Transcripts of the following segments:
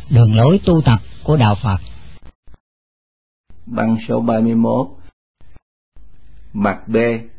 đường lối tu tập của Đạo Phật. Băng số 31. Mặt B.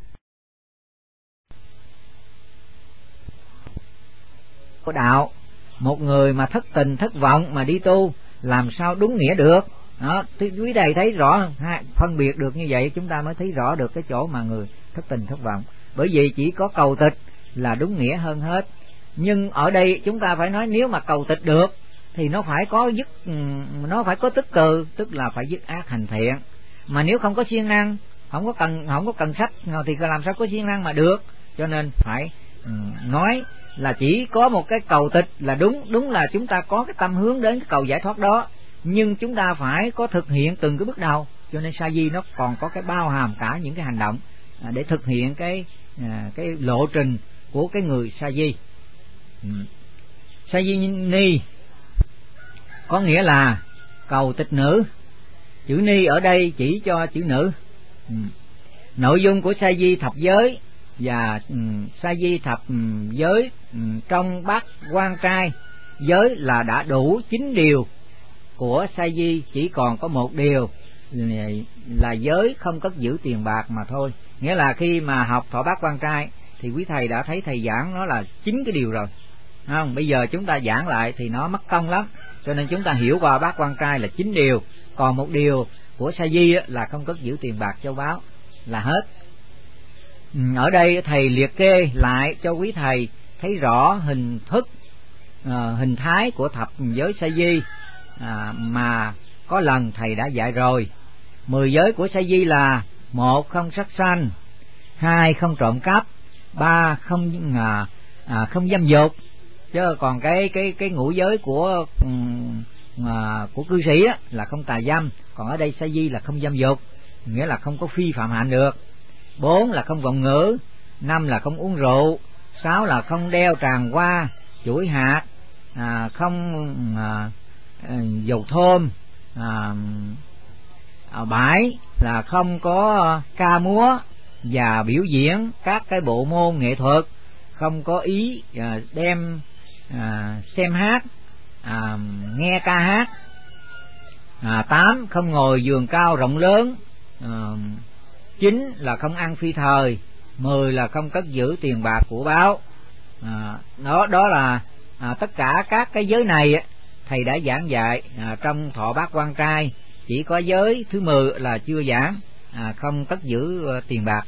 Của đạo, một người mà thất tình thất vọng mà đi tu làm sao đúng nghĩa được. Đó, quý thầy thấy rõ, phân biệt được như vậy chúng ta mới thấy rõ được cái chỗ mà người thất tình thất vọng. Bởi vì chỉ có cầu tịch là đúng nghĩa hơn hết. Nhưng ở đây chúng ta phải nói nếu mà cầu tịch được thì nó phải có tức cừ, tức là phải dứt ác hành thiện. Mà nếu không có siêng năng, không có cần sách thì làm sao có siêng năng mà được. Cho nên phải nói là chỉ có một cái cầu tịch là đúng là chúng ta có cái tâm hướng đến cái cầu giải thoát đó, nhưng chúng ta phải có thực hiện từng cái bước đầu. Cho nên sa di nó còn có cái bao hàm cả những cái hành động để thực hiện cái lộ trình của cái người sa di. Sa di ni có nghĩa là cầu tịch nữ. Chữ ni ở đây chỉ cho chữ nữ. Nội dung của sa di thập giới và sa di thập giới trong bát quan trai giới là đã đủ 9 điều của sa di, chỉ còn có một điều là giới không cất giữ tiền bạc mà thôi. Nghĩa là khi mà học thọ bát quan trai thì quý thầy đã thấy thầy giảng nó là 9 cái điều rồi, không? Bây giờ chúng ta giảng lại thì nó mất công lắm, cho nên chúng ta hiểu qua bát quan trai là 9 điều, còn một điều của sa di là không cất giữ tiền bạc châu báu là hết. Ở đây thầy liệt kê lại cho quý thầy thấy rõ hình thức, hình thái của thập giới sa di mà có lần thầy đã dạy rồi. 10 giới của sa di là: 1. Không sát sanh, 2. Không trộm cắp, 3. Không dâm dục. Chứ còn cái ngũ giới của cư sĩ là không tà dâm, còn ở đây sa di là không dâm dục, nghĩa là không có phi phạm hạnh được. 4 là không vọng ngữ, 5 là không uống rượu, 6 là không đeo tràng hoa, chuỗi hạt, không dầu thơm, 7 là không có ca múa và biểu diễn các cái bộ môn nghệ thuật, không có ý đem xem hát, nghe ca hát. 8 không ngồi giường cao rộng lớn. 9 là không ăn phi thời. 10 là không cất giữ tiền bạc của báo. Đó là tất cả các cái giới này thầy đã giảng dạy trong thọ bát quan trai. Chỉ có giới thứ 10 là chưa giảng, không cất giữ tiền bạc.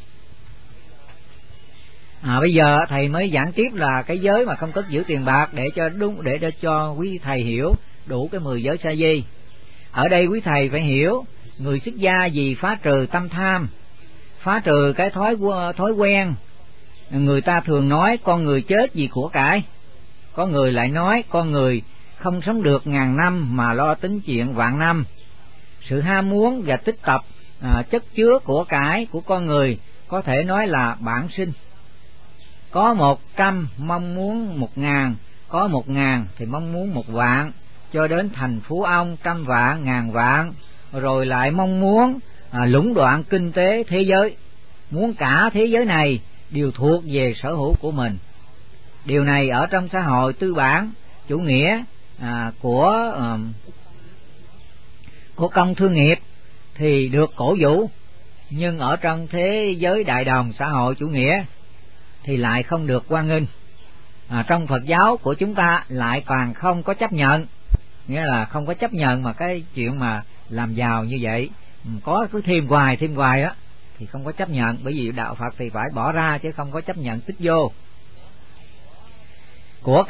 Bây giờ thầy mới giảng tiếp là cái giới mà không cất giữ tiền bạc để cho quý thầy hiểu đủ cái 10 giới sa di. Ở đây quý thầy phải hiểu người xuất gia vì phá trừ tâm tham, phá trừ cái thói quen. Người ta thường nói con người chết vì của cải, có người lại nói con người không sống được ngàn năm mà lo tính chuyện vạn năm. Sự ham muốn và tích tập chất chứa của cải của con người có thể nói là bản sinh. Có 100 mong muốn 1000, có 1000 thì mong muốn 1 vạn, cho đến thành phú ông 100 vạn, 1000 vạn, rồi lại mong muốn lũng đoạn kinh tế thế giới, muốn cả thế giới này đều thuộc về sở hữu của mình. Điều này ở trong xã hội tư bản chủ nghĩa của công thương nghiệp thì được cổ vũ, nhưng ở trong thế giới đại đồng xã hội chủ nghĩa thì lại không được hoan nghênh. Trong Phật giáo của chúng ta lại càng không có chấp nhận, nghĩa là không có chấp nhận mà cái chuyện mà làm giàu như vậy, có cứ thêm hoài á thì không có chấp nhận, bởi vì đạo Phật thì phải bỏ ra chứ không có chấp nhận tích vô. Của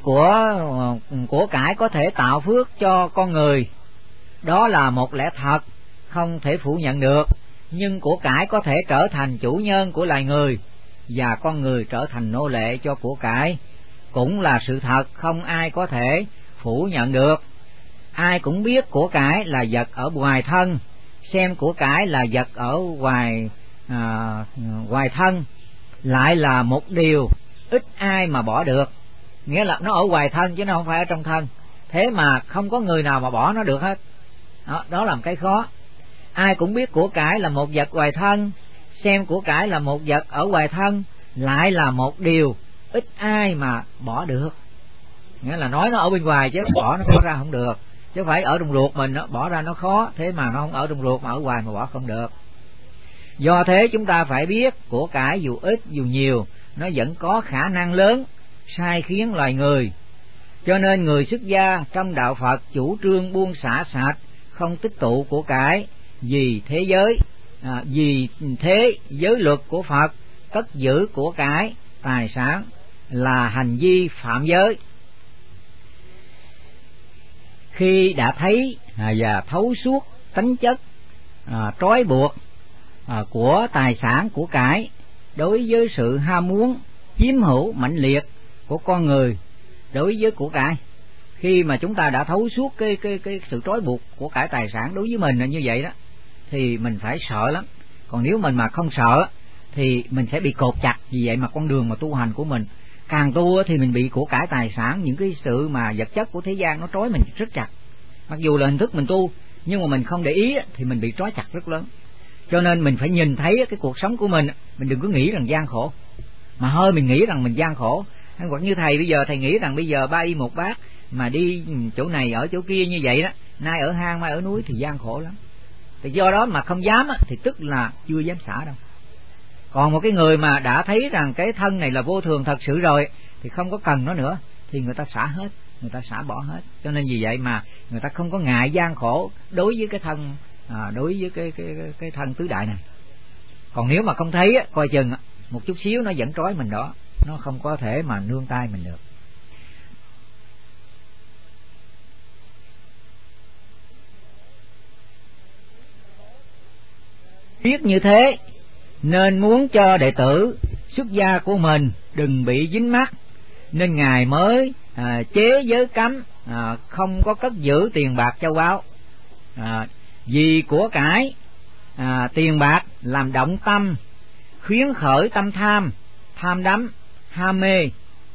cải có thể tạo phước cho con người, đó là một lẽ thật không thể phủ nhận được, nhưng của cải có thể trở thành chủ nhân của loài người và con người trở thành nô lệ cho của cải, cũng là sự thật không ai có thể phủ nhận được. Ai cũng biết của cải là vật ở ngoài thân, xem của cải là vật ở ngoài thân lại là một điều ít ai mà bỏ được, nghĩa là nó ở ngoài thân chứ nó không phải ở trong thân, thế mà không có người nào mà bỏ nó được hết. Đó là một cái khó. Ai cũng biết của cải là một vật ngoài thân, xem của cải là một vật ở ngoài thân lại là một điều ít ai mà bỏ được. nghĩa là nói nó ở bên ngoài chứ bỏ nó ra không được, chứ phải ở trong ruột mình đó, bỏ ra nó khó, thế mà nó không ở trong ruột mà ở ngoài mà bỏ không được. Do thế chúng ta phải biết của cải dù ít dù nhiều nó vẫn có khả năng lớn sai khiến loài người. Cho nên người xuất gia trong đạo Phật chủ trương buông xả sạch, không tích tụ của cải, vì thế giới luật của Phật cất giữ của cải tài sản là hành vi phạm giới. Khi đã thấy và thấu suốt tính chất trói buộc của tài sản của cải đối với sự ham muốn chiếm hữu mãnh liệt của con người đối với của cải, khi mà chúng ta đã thấu suốt cái sự trói buộc của cải tài sản đối với mình là như vậy đó, thì mình phải sợ lắm. Còn nếu mình mà không sợ thì mình sẽ bị cột chặt. Vì vậy mà con đường mà tu hành của mình càng tu thì mình bị của cải tài sản, những cái sự mà vật chất của thế gian nó trói mình rất chặt. Mặc dù là hình thức mình tu nhưng mà mình không để ý thì mình bị trói chặt rất lớn. Cho nên mình phải nhìn thấy cái cuộc sống của mình đừng có nghĩ rằng gian khổ, mà hơi mình nghĩ rằng mình gian khổ. Hoặc như thầy bây giờ thầy nghĩ rằng bây giờ 3 y 1 bát mà đi chỗ này ở chỗ kia như vậy đó, nay ở hang mai ở núi thì gian khổ lắm. Thì do đó mà không dám thì tức là chưa dám xả đâu. Còn một cái người mà đã thấy rằng cái thân này là vô thường thật sự rồi thì không có cần nó nữa thì người ta xả hết, người ta xả bỏ hết. Cho nên vì vậy mà người ta không có ngại gian khổ đối với cái thân, đối với cái thân tứ đại này. Còn nếu mà không thấy coi chừng một chút xíu nó vẫn trói mình đó, nó không có thể mà nương tay mình được. Biết như thế nên muốn cho đệ tử xuất gia của mình đừng bị dính mắc, nên Ngài mới chế giới cấm không có cất giữ tiền bạc châu báu. Vì của cải tiền bạc làm động tâm, khuyến khởi tâm tham, tham đắm, ham mê.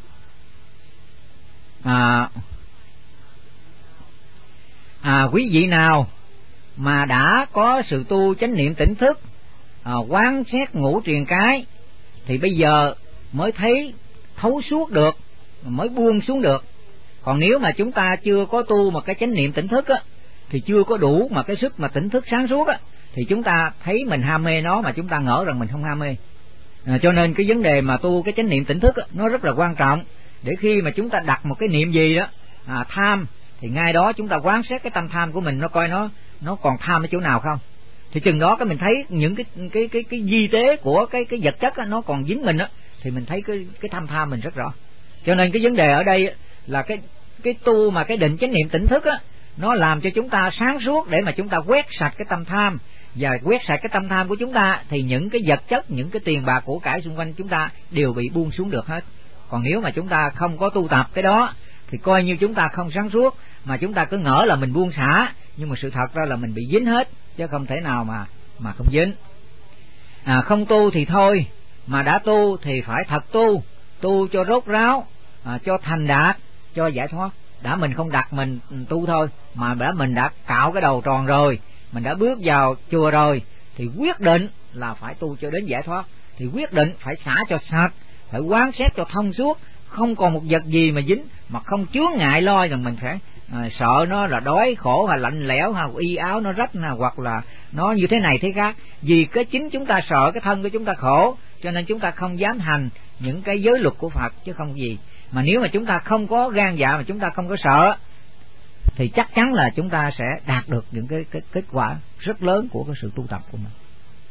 Quý vị nào mà đã có sự tu chánh niệm tỉnh thức, quán xét ngũ triền cái thì bây giờ mới thấy thấu suốt được, mới buông xuống được. Còn nếu mà chúng ta chưa có tu một cái chánh niệm tỉnh thức thì chưa có đủ mà cái sức mà tỉnh thức sáng suốt thì chúng ta thấy mình ham mê nó mà chúng ta ngỡ rằng mình không ham mê. Cho nên cái vấn đề mà tu cái chánh niệm tỉnh thức nó rất là quan trọng, để khi mà chúng ta đặt một cái niệm gì đó tham thì ngay đó chúng ta quán xét cái tâm tham của mình, nó coi nó còn tham ở chỗ nào không. Thì chừng đó cái mình thấy những cái di tế của cái vật chất nó còn dính mình thì mình thấy cái tham mình rất rõ. Cho nên cái vấn đề ở đây là cái tu mà cái định chánh niệm tỉnh thức nó làm cho chúng ta sáng suốt để mà chúng ta quét sạch cái tâm tham. Và quét sạch cái tâm tham của chúng ta thì những cái vật chất, những cái tiền bạc của cải xung quanh chúng ta đều bị buông xuống được hết. Còn nếu mà chúng ta không có tu tập cái đó thì coi như chúng ta không sáng suốt, mà chúng ta cứ ngỡ là mình buông xả, nhưng mà sự thật ra là mình bị dính hết, chứ không thể nào mà không dính. Không tu thì thôi, mà đã tu thì phải thật tu cho rốt ráo, cho thành đạt, cho giải thoát. Đã mình không đặt mình tu thôi, mà mình đã cạo cái đầu tròn rồi, mình đã bước vào chùa rồi thì quyết định là phải tu cho đến giải thoát. Thì quyết định phải xả cho sạch, phải quán xét cho thông suốt, không còn một vật gì mà dính, mà không chướng ngại lo rằng mình phải sợ nó là đói khổ hay lạnh lẽo hay y áo nó rách hoặc là nó như thế này thế khác. Vì cái chính chúng ta sợ cái thân của chúng ta khổ, cho nên chúng ta không dám hành những cái giới luật của Phật chứ không gì. Mà nếu mà chúng ta không có gan dạ, mà chúng ta không có sợ thì chắc chắn là chúng ta sẽ đạt được những cái kết quả rất lớn của cái sự tu tập của mình.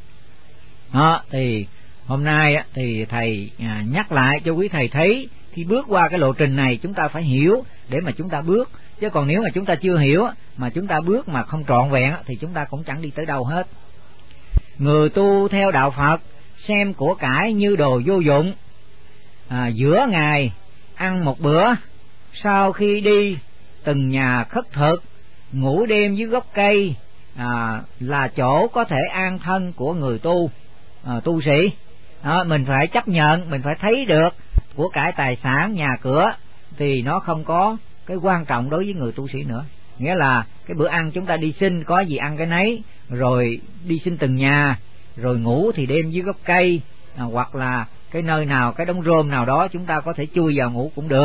Thì hôm nay thì thầy nhắc lại cho quý thầy thấy, khi bước qua cái lộ trình này chúng ta phải hiểu để mà chúng ta bước. Chứ còn nếu mà chúng ta chưa hiểu mà chúng ta bước mà không trọn vẹn thì chúng ta cũng chẳng đi tới đâu hết. Người tu theo đạo Phật xem của cải như đồ vô dụng, giữa ngày ăn một bữa, sau khi đi từng nhà khất thực, ngủ đêm dưới gốc cây là chỗ có thể an thân của người tu sĩ. Mình phải chấp nhận, mình phải thấy được của cải tài sản nhà cửa thì nó không có cái quan trọng đối với người tu sĩ nữa. Nghĩa là cái bữa ăn chúng ta đi xin có gì ăn cái nấy, rồi đi xin từng nhà, rồi ngủ thì đêm dưới gốc cây, hoặc là cái nơi nào, cái đống rơm nào đó chúng ta có thể chui vào ngủ cũng được.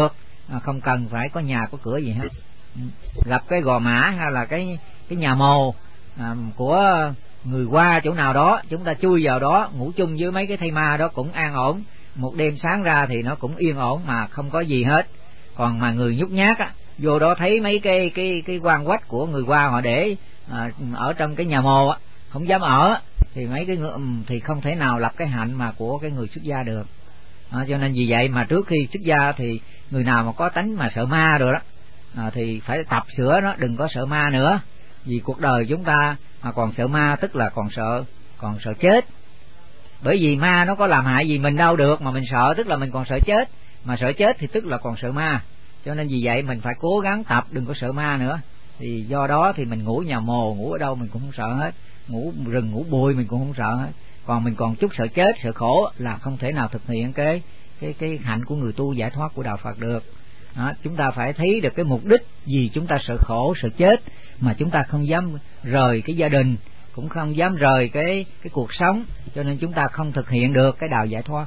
không cần phải có nhà có cửa gì hết. Gặp cái gò mã hay là cái nhà mồ của người qua chỗ nào đó, chúng ta chui vào đó ngủ chung với mấy cái thây ma đó cũng an ổn, một đêm sáng ra thì nó cũng yên ổn mà không có gì hết. Còn mà người nhút nhát á, vô đó thấy mấy cái quan quách của người qua họ để ở trong cái nhà mồ á, không dám ở, thì mấy cái thì không thể nào lập cái hạnh mà của cái người xuất gia được. Cho nên vì vậy mà trước khi xuất gia thì người nào mà có tánh mà sợ ma rồi đó thì phải tập sửa nó, đừng có sợ ma nữa. Vì cuộc đời chúng ta mà còn sợ ma tức là còn sợ chết. Bởi vì ma nó có làm hại gì mình đâu được, mà mình sợ tức là mình còn sợ chết, mà sợ chết thì tức là còn sợ ma. Cho nên vì vậy mình phải cố gắng tập đừng có sợ ma nữa. Thì do đó thì mình ngủ nhà mồ, ngủ ở đâu mình cũng không sợ hết, ngủ rừng ngủ bụi mình cũng không sợ hết. Còn mình còn chút sợ chết, sợ khổ là không thể nào thực hiện cái hạnh của người tu giải thoát của đạo Phật được. Chúng ta phải thấy được cái mục đích gì chúng ta sợ khổ sợ chết mà chúng ta không dám rời cái gia đình, cũng không dám rời cái cuộc sống, cho nên chúng ta không thực hiện được cái đạo giải thoát.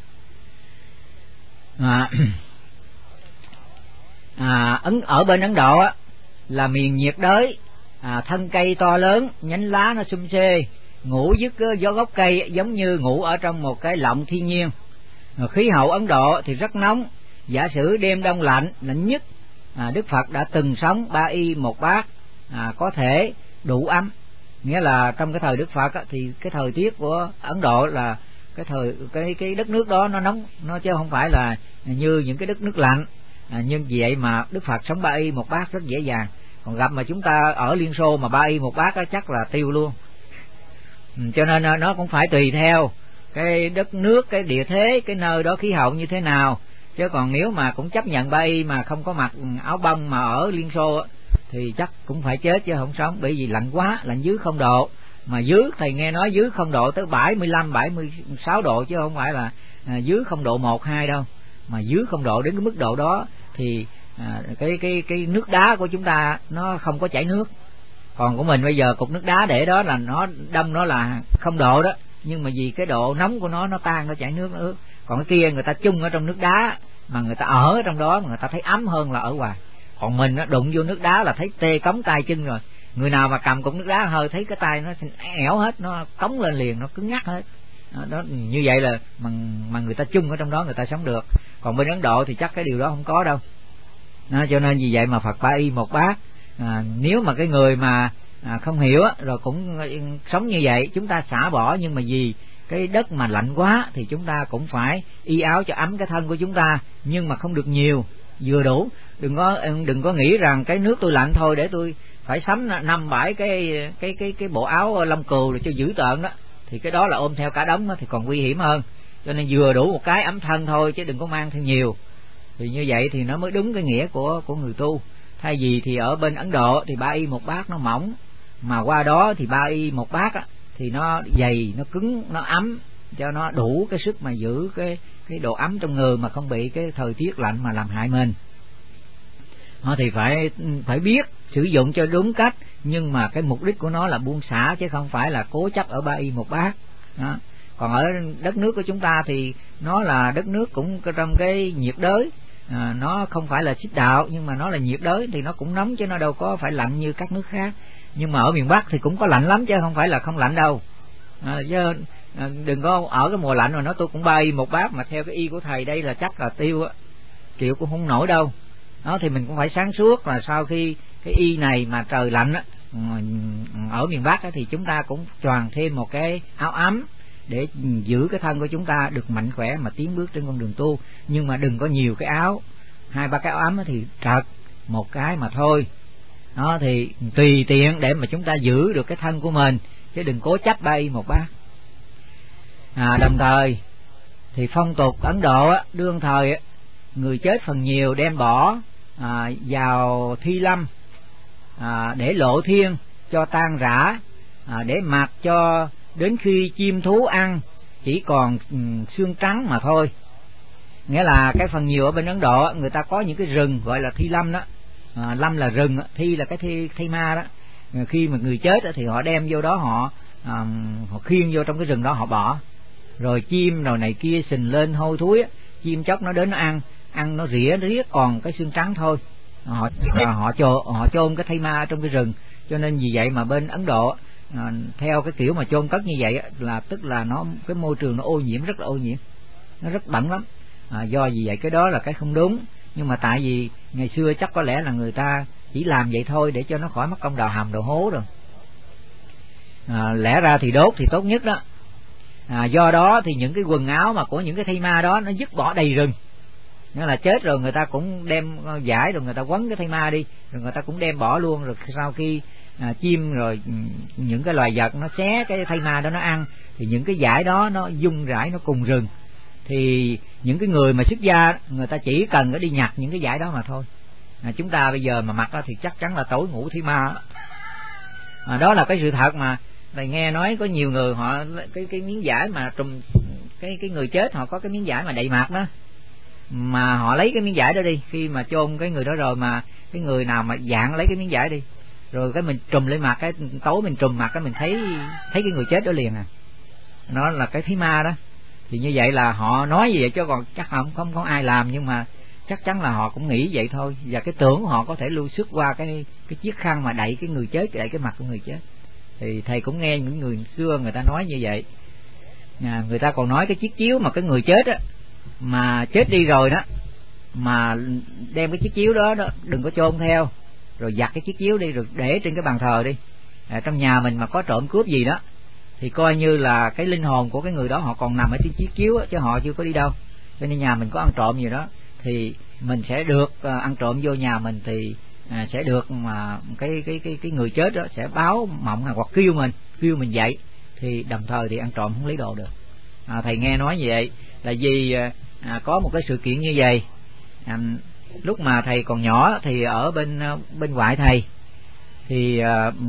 Ở bên Ấn Độ á, là miền nhiệt đới, thân cây to lớn, nhánh lá nó sum xê, ngủ dưới gió gốc cây giống như ngủ ở trong một cái lọng thiên nhiên. Khí hậu Ấn Độ thì rất nóng, giả sử đêm đông lạnh nhất, Đức Phật đã từng sống 3 y 1 bát, có thể đủ ấm. Nghĩa là trong cái thời Đức Phật á, thì cái thời tiết của Ấn Độ là cái đất nước đó nó nóng, nó chứ không phải là như những cái đất nước lạnh. Nhưng vì vậy mà Đức Phật sống 3 y 1 bát rất dễ dàng. Còn gặp mà chúng ta ở Liên Xô mà 3 y 1 bát đó chắc là tiêu luôn. Cho nên nó cũng phải tùy theo cái đất nước, cái địa thế, cái nơi đó khí hậu như thế nào. Chứ còn nếu mà cũng chấp nhận 3 y mà không có mặc áo bông mà ở Liên Xô thì chắc cũng phải chết chứ không sống. Bởi vì lạnh quá, lạnh dưới 0 độ. Mà dưới, thầy nghe nói dưới 0 độ tới 75, 76 độ chứ không phải là dưới 0 độ 1, 2 đâu. Mà dưới 0 độ đến cái mức độ đó thì cái nước đá của chúng ta nó không có chảy nước. Còn của mình bây giờ cục nước đá để đó là nó đâm nó là 0 độ đó, nhưng mà vì cái độ nóng của nó tan, nó chảy nước, nó ướt. Còn cái kia người ta chung ở trong nước đá mà người ta ở trong đó mà người ta thấy ấm hơn là ở ngoài. Còn mình đụng vô nước đá là thấy tê cống tay chân rồi. Người nào mà cầm cục nước đá hơi thấy cái tay nó ẻo hết, nó cống lên liền, nó cứng ngắc hết. Đó, như vậy là mà người ta chung ở trong đó người ta sống được. Còn bên Ấn Độ thì chắc cái điều đó không có đâu. Cho nên vì vậy mà Phật 3 y 1 bát. Nếu mà cái người mà không hiểu rồi cũng sống như vậy, chúng ta xả bỏ. Nhưng mà vì cái đất mà lạnh quá thì chúng ta cũng phải y áo cho ấm cái thân của chúng ta, nhưng mà không được nhiều, vừa đủ. Đừng có nghĩ rằng cái nước tôi lạnh thôi để tôi phải sắm 5-7 cái bộ áo lông cừu để cho giữ tợn đó, thì cái đó là ôm theo cả đống đó thì còn nguy hiểm hơn. Cho nên vừa đủ một cái ấm thân thôi chứ đừng có mang thêm nhiều. Thì như vậy thì nó mới đúng cái nghĩa của người tu. Thay vì thì ở bên Ấn Độ thì 3 y 1 bát nó mỏng, mà qua đó thì 3 y 1 bát thì nó dày, nó cứng, nó ấm, cho nó đủ cái sức mà giữ cái độ ấm trong người mà không bị cái thời tiết lạnh mà làm hại mình. Thì phải biết sử dụng cho đúng cách, nhưng mà cái mục đích của nó là buông xả chứ không phải là cố chấp ở 3 y 1 bát. Còn ở đất nước của chúng ta thì nó là đất nước cũng trong cái nhiệt đới, nó không phải là xích đạo nhưng mà nó là nhiệt đới thì nó cũng nóng chứ nó đâu có phải lạnh như các nước khác. Nhưng mà ở miền Bắc thì cũng có lạnh lắm chứ không phải là không lạnh đâu. Chứ đừng có ở cái mùa lạnh mà nói tôi cũng 3 y 1 bát mà theo cái y của thầy đây là chắc là tiêu á, chịu cũng không nổi đâu. Đó thì mình cũng phải sáng suốt là sau khi cái y này mà trời lạnh á, ở miền Bắc á, thì chúng ta cũng choàng thêm một cái áo ấm để giữ cái thân của chúng ta được mạnh khỏe mà tiến bước trên con đường tu. Nhưng mà đừng có nhiều cái áo, 2-3 cái áo ấm thì trật, một cái mà thôi. Đó thì tùy tiện để mà chúng ta giữ được cái thân của mình, chứ đừng cố chấp 3 y 1 bát. Đồng thời thì phong tục Ấn Độ á, đương thời á, người chết phần nhiều đem bỏ vào thi lâm để lộ thiên cho tan rã, để mặc cho đến khi chim thú ăn chỉ còn xương trắng mà thôi. Nghĩa là cái phần nhiều ở bên Ấn Độ người ta có những cái rừng gọi là thi lâm đó. Lâm là rừng, thi là cái thi ma đó. Khi mà người chết thì họ đem vô đó, họ khiêng vô trong cái rừng đó họ bỏ. Rồi chim rồi này kia sình lên hôi thối, chim chóc nó đến nó ăn nó rỉa riết còn cái xương trắng thôi. Họ chôn cái thây ma trong cái rừng, cho nên vì vậy mà bên Ấn Độ theo cái kiểu mà chôn cất như vậy là tức là nó cái môi trường nó ô nhiễm, rất là ô nhiễm, nó rất bẩn lắm. Do vì vậy cái đó là cái không đúng, nhưng mà tại vì ngày xưa chắc có lẽ là người ta chỉ làm vậy thôi để cho nó khỏi mất công đào hầm đào hố rồi. Lẽ ra thì đốt thì tốt nhất đó. Do đó thì những cái quần áo mà của những cái thây ma đó nó dứt bỏ đầy rừng, nghĩa là chết rồi người ta cũng đem vải rồi người ta quấn cái thây ma đi, rồi người ta cũng đem bỏ luôn. Rồi sau khi chim rồi những cái loài vật nó xé cái thây ma đó nó ăn, thì những cái vải đó nó dung rải nó cùng rừng. Thì những cái người mà xuất gia người ta chỉ cần đi nhặt những cái vải đó mà thôi. Chúng ta bây giờ mà mặc thì chắc chắn là tối ngủ thây ma. Đó là cái sự thật mà thầy nghe nói có nhiều người họ cái miếng vải mà trùm cái người chết, họ có cái miếng vải mà đầy mặt đó, mà họ lấy cái miếng vải đó đi, khi mà chôn cái người đó rồi mà cái người nào mà dạng lấy cái miếng vải đi rồi cái mình trùm lên mặt, cái tối mình trùm mặt cái mình thấy cái người chết đó liền. Nó là cái thí ma đó. Thì như vậy là họ nói như vậy chứ còn chắc không có ai làm, nhưng mà chắc chắn là họ cũng nghĩ vậy thôi, và cái tưởng của họ có thể lưu xuất qua cái chiếc khăn mà đậy cái người chết, đậy cái mặt của người chết. Thì thầy cũng nghe những người xưa người ta nói như vậy. Người ta còn nói cái chiếc chiếu mà cái người chết á, mà chết đi rồi đó, mà đem cái chiếc chiếu đó đừng có chôn theo, rồi giặt cái chiếc chiếu đi rồi để trên cái bàn thờ đi. Trong nhà mình mà có trộm cướp gì đó thì coi như là cái linh hồn của cái người đó họ còn nằm ở trên chiếc chiếu á, chứ họ chưa có đi đâu. Cho nên nhà mình có ăn trộm gì đó thì mình sẽ được ăn trộm vô nhà mình thì sẽ được mà cái người chết đó sẽ báo mộng hoặc kêu mình dậy, thì đồng thời thì ăn trộm không lấy đồ được. Thầy nghe nói như vậy là vì có một cái sự kiện như vậy. Lúc mà thầy còn nhỏ thì ở bên ngoại thầy thì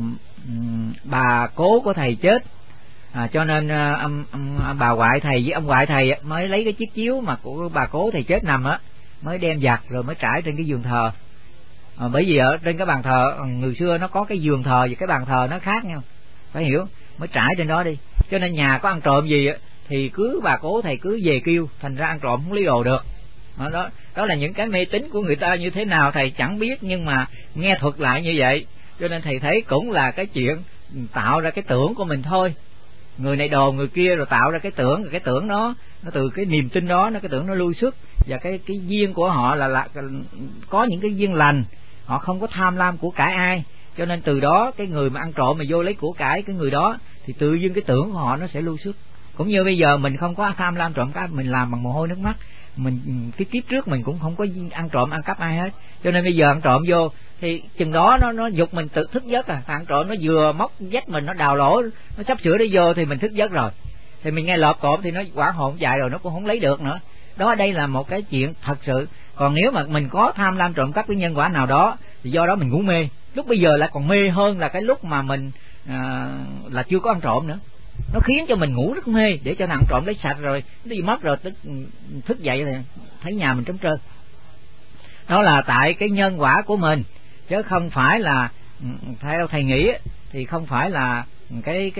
bà cố của thầy chết, cho nên bà ngoại thầy với ông ngoại thầy mới lấy cái chiếc chiếu mà của bà cố thầy chết nằm á, mới đem giặt rồi mới trải trên cái giường thờ. Bởi vì ở trên cái bàn thờ người xưa nó có cái giường thờ và cái bàn thờ nó khác nhau, phải hiểu, mới trải trên đó đi. Cho nên nhà có ăn trộm gì thì cứ bà cố thầy cứ về kêu, thành ra ăn trộm không lấy đồ được. Đó là những cái mê tín của người ta như thế nào thầy chẳng biết, nhưng mà nghe thuật lại như vậy, cho nên thầy thấy cũng là cái chuyện tạo ra cái tưởng của mình thôi. Người này đồn người kia rồi tạo ra cái tưởng, rồi cái tưởng nó từ cái niềm tin đó, cái tưởng nó lui xuất, và cái duyên của họ là có những cái duyên lành, họ không có tham lam của cải ai, cho nên từ đó cái người mà ăn trộm mà vô lấy của cải cái người đó thì tự dưng cái tưởng của họ nó sẽ lui xuất. Cũng như bây giờ mình không có tham lam trộm cắp, mình làm bằng mồ hôi nước mắt, mình cái kiếp trước mình cũng không có ăn trộm ăn cắp ai hết, cho nên bây giờ ăn trộm vô thì chừng đó nó giục mình tự thức giấc. Ăn trộm nó vừa móc dách mình, nó đào lỗ, nó sắp sửa đi vô thì mình thức giấc rồi, thì mình nghe lọt cộm thì nó quả hồn chạy rồi, nó cũng không lấy được nữa. Đó, đây là một cái chuyện thật sự. Còn nếu mà mình có tham lam trộm cắp cái nhân quả nào đó thì do đó mình ngủ mê, lúc bây giờ lại còn mê hơn là cái lúc mà mình là chưa có ăn trộm nữa. Nó khiến cho mình ngủ rất mê, để cho ăn trộm lấy sạch rồi nó đi mất rồi thức dậy thì thấy nhà mình trống trơn. Đó là tại cái nhân quả của mình, chứ không phải là theo thầy nghĩ thì không phải là cái